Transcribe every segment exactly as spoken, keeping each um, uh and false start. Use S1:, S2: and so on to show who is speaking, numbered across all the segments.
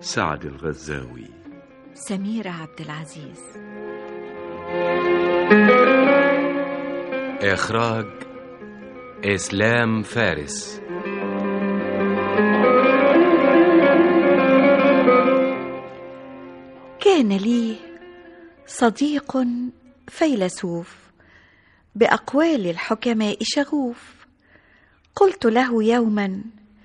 S1: سعد الغزاوي.
S2: سميرة عبد العزيز.
S3: إخراج إسلام فارس.
S2: كان لي صديق فيلسوف بأقوال الحكماء شغوف. قلت له يوما: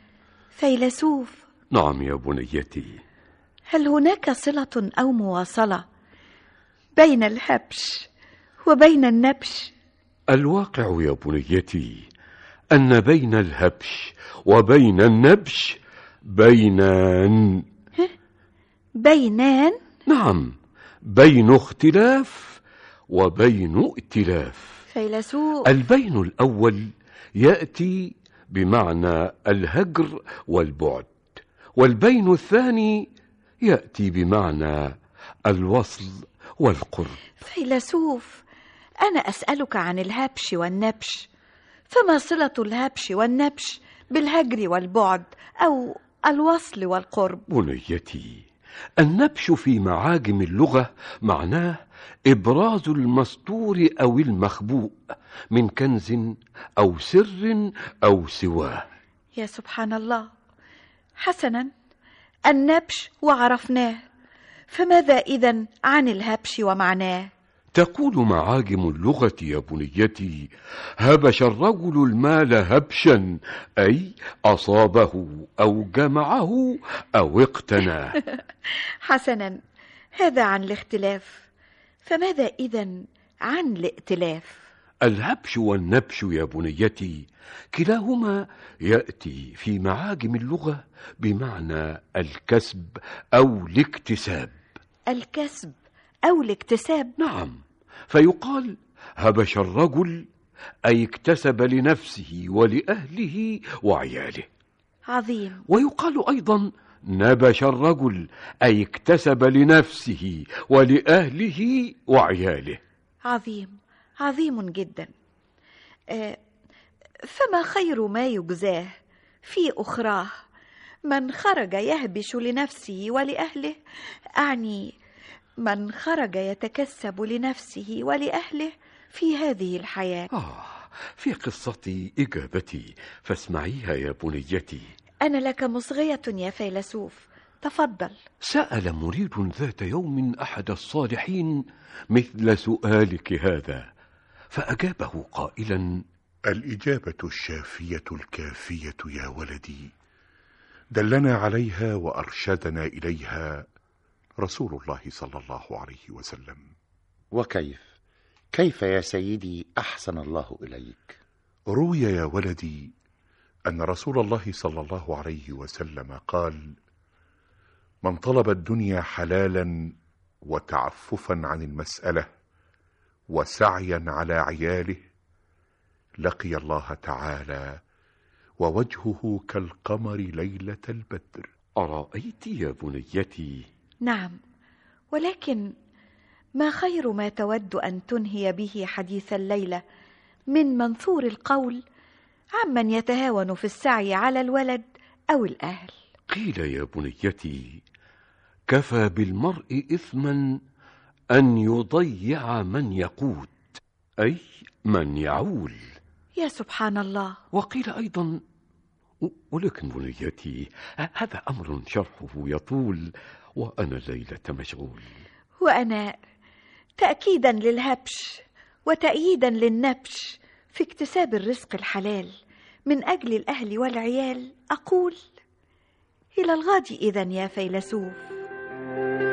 S2: فيلسوف.
S1: نعم يا بنيتي.
S2: هل هناك صلة أو مواصلة بين الهبش وبين النبش؟
S1: الواقع يا بنيتي أن بين الهبش وبين النبش بينان.
S2: بينان؟
S1: نعم، بين اختلاف وبين ائتلاف.
S2: فيلسوف.
S1: البين الأول يأتي بمعنى الهجر والبعد، والبين الثاني يأتي بمعنى الوصل والقرب.
S2: فيلسوف، أنا أسألك عن الهبش والنبش، فما صلة الهبش والنبش بالهجر والبعد أو الوصل والقرب؟
S1: بنيتي، النبش في معاجم اللغة معناه إبراز المستور أو المخبوء من كنز أو سر أو سواه.
S2: يا سبحان الله. حسنا، النبش وعرفناه، فماذا إذن عن الهبش ومعناه؟
S1: تقول معاجم اللغة يا بنيتي: هبش الرجل المال هبشا، أي أصابه أو جمعه أو اقتناه.
S2: حسنا، هذا عن الاختلاف، فماذا إذن عن الائتلاف؟
S1: الهبش والنبش يا بنيتي كلاهما يأتي في معاجم اللغة بمعنى الكسب أو الاكتساب.
S2: الكسب أو الاكتساب؟
S1: نعم، فيقال هبش الرجل أي اكتسب لنفسه ولأهله وعياله.
S2: عظيم.
S1: ويقال أيضا نبش الرجل أي اكتسب لنفسه ولأهله وعياله.
S2: عظيم، عظيم جدا. آه فما خير ما يجزاه في أخراه من خرج يهبش لنفسه ولأهله، أعني من خرج يتكسب لنفسه ولأهله في هذه الحياة.
S1: آه في قصتي إجابتي، فاسمعيها يا بنيتي.
S2: أنا لك مصغية يا فيلسوف، تفضل.
S1: سأل مريد ذات يوم أحد الصالحين مثل سؤالك هذا، فأجابه قائلا:
S4: الإجابة الشافية الكافية يا ولدي، دلنا عليها وأرشدنا إليها رسول الله صلى الله عليه وسلم.
S5: وكيف كيف يا سيدي أحسن الله إليك؟
S4: روي يا ولدي أن رسول الله صلى الله عليه وسلم قال: من طلب الدنيا حلالا وتعففا عن المسألة وسعيا على عياله لقي الله تعالى ووجهه كالقمر ليلة البدر.
S1: أرأيت يا بنيتي؟
S2: نعم، ولكن ما خير ما تود أن تنهي به حديث الليلة من منثور القول عمن يتهاون في السعي على الولد أو الأهل؟
S1: قيل يا بنيتي: كفى بالمرء إثما أن يضيع من يقوت، أي من يعول.
S2: يا سبحان الله.
S1: وقيل أيضا، ولكن بنيتي هذا أمر شرحه يطول، وأنا الليلة مشغول.
S2: وأنا تأكيدا للهبش وتأييدا للنبش في اكتساب الرزق الحلال من أجل الأهل والعيال أقول: إلى الغد إذن يا فيلسوف.